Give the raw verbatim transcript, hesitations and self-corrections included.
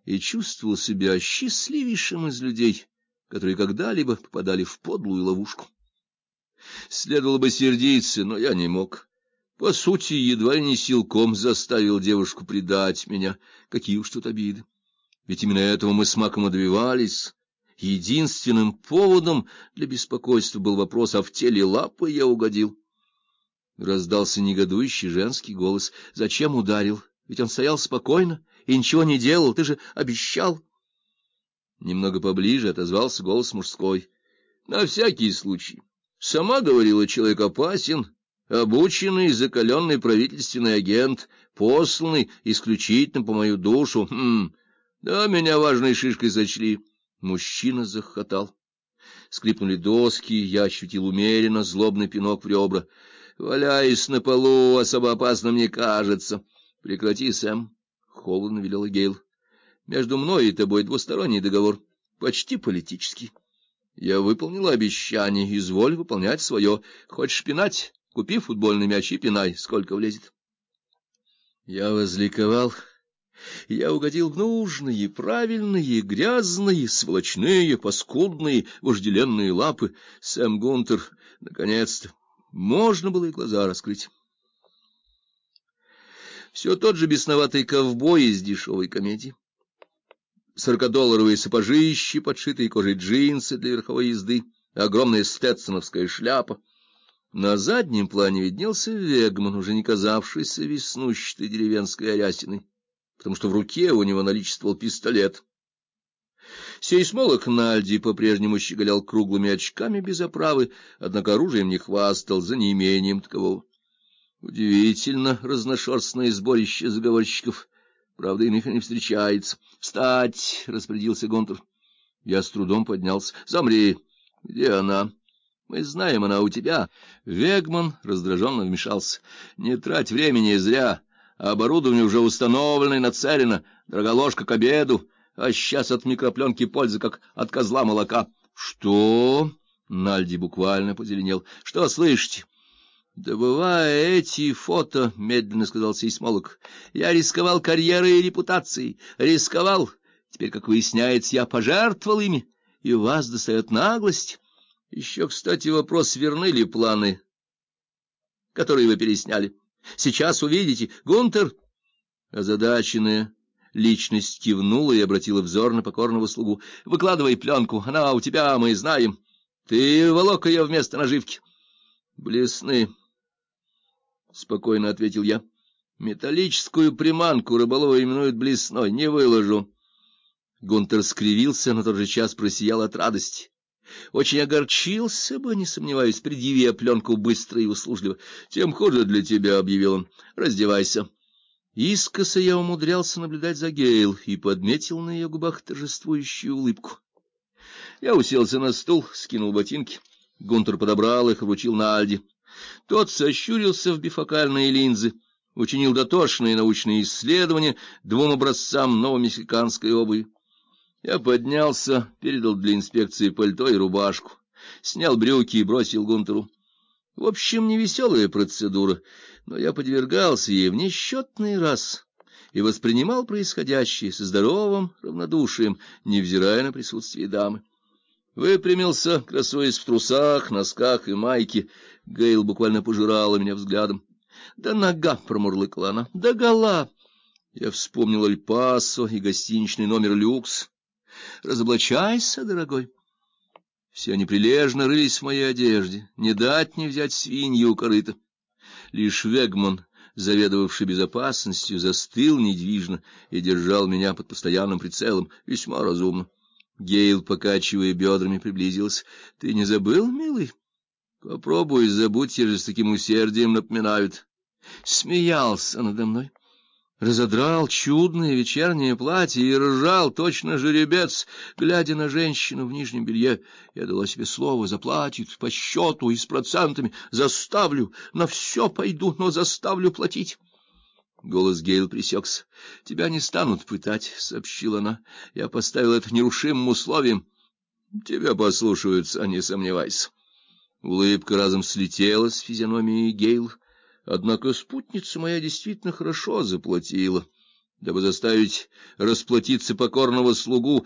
и чувствовал себя счастливейшим из людей, которые когда-либо попадали в подлую ловушку. Следовало бы сердиться, но я не мог. По сути, едва ли не силком заставил девушку предать меня. Какие уж тут обиды. Ведь именно этого мы с Маком и добивались. Единственным поводом для беспокойства был вопрос, а в теле лапы я угодил. Раздался негодующий женский голос. Зачем ударил? Ведь он стоял спокойно и ничего не делал. Ты же обещал. Немного поближе отозвался голос мужской. На всякий случай. Сама говорила, человек опасен, обученный, закаленный правительственный агент, посланный исключительно по мою душу. Хм, да, меня важной шишкой сочли. Мужчина захохотал. Скрипнули доски, я ощутил умеренно злобный пинок в ребра. Валяясь на полу, особо опасным не кажется. Прекрати, Сэм, — холодно велел Гейл. Между мной и тобой двусторонний договор, почти политический. Я выполнила обещание, изволь выполнять свое. Хочешь пинать? Купи футбольный мяч и пинай, сколько влезет. Я возликовал. Я угодил в нужные, правильные, грязные, сволочные, паскудные, вожделенные лапы. Сэм Гунтер, наконец-то, можно было и глаза раскрыть. Все тот же бесноватый ковбой из дешевой комедии. Сорокадолларовые сапожищи, подшитые кожей джинсы для верховой езды, огромная стетсоновская шляпа. На заднем плане виднелся Вегман, уже не казавшийся веснущатой деревенской арясиной, потому что в руке у него наличествовал пистолет. Сейсмолог Нальди по-прежнему щеголял круглыми очками без оправы, однако оружием не хвастал за неимением такового. Удивительно разношерстное сборище заговорщиков. Правда, иных не встречается. «Встать!» — распорядился Гунтер. Я с трудом поднялся. «Замри! Где она?» «Мы знаем, она у тебя». Вегман раздраженно вмешался. «Не трать времени зря. Оборудование уже установлено и нацелено. Дорога ложка к обеду. А сейчас от микропленки пользы, как от козла молока». «Что?» — Нальди буквально позеленел. «Что слышите?» «Добывая эти фото, — медленно сказал сейсмолог, — я рисковал карьерой и репутацией. Рисковал. Теперь, как выясняется, я пожертвовал ими, и у вас достает наглость. Еще, кстати, вопрос, верны ли планы, которые вы пересняли. Сейчас увидите. Гунтер!» Озадаченная личность кивнула и обратила взор на покорного слугу. «Выкладывай пленку. Она у тебя, мы знаем. Ты волок ее вместо наживки». «Блесны», — спокойно ответил я. «Металлическую приманку рыболовы именуют блесной. Не выложу». Гунтер скривился, но в тот же час просиял от радости. Очень огорчился бы, не сомневаюсь, предъяви пленку быстро и услужливо. «Тем хуже для тебя», — объявил он. «Раздевайся». Искоса я умудрялся наблюдать за Гейл и подметил на ее губах торжествующую улыбку. Я уселся на стул, скинул ботинки. Гунтер подобрал их и вручил Нальди. Тот сощурился в бифокальные линзы, учинил дотошные научные исследования двум образцам новомексиканской обуви. Я поднялся, передал для инспекции пальто и рубашку, снял брюки и бросил Гунтеру. В общем, невеселая процедура, но я подвергался ей в несчетный раз и воспринимал происходящее со здоровым равнодушием, невзирая на присутствие дамы. Выпрямился, красуясь в трусах, носках и майке. Гейл буквально пожирала меня взглядом. «Да нога!» — промурлыкала она. «Да гола!» Я вспомнил Эль Пасо и гостиничный номер «Люкс». «Разоблачайся, дорогой!» Все они прилежно рылись в моей одежде, не дать не взять свинью у корыта. Лишь Вегман, заведовавший безопасностью, застыл недвижно и держал меня под постоянным прицелом, весьма разумно. Гейл, покачивая бедрами, приблизился. — Ты не забыл, милый? Попробуй забудь, те же с таким усердием напоминают. Смеялся надо мной. Разодрал чудное вечернее платье и ржал, точно жеребец, глядя на женщину в нижнем белье. Я дала себе слово: заплатит, по счету и с процентами. Заставлю, на все пойду, но заставлю платить. Голос Гейл пресекся. — Тебя не станут пытать, — сообщила она. — Я поставил это нерушимым условием. — Тебя послушаются, не сомневайся. Улыбка разом слетела с физиономии Гейл. Однако спутница моя действительно хорошо заплатила. Дабы заставить расплатиться покорного слугу,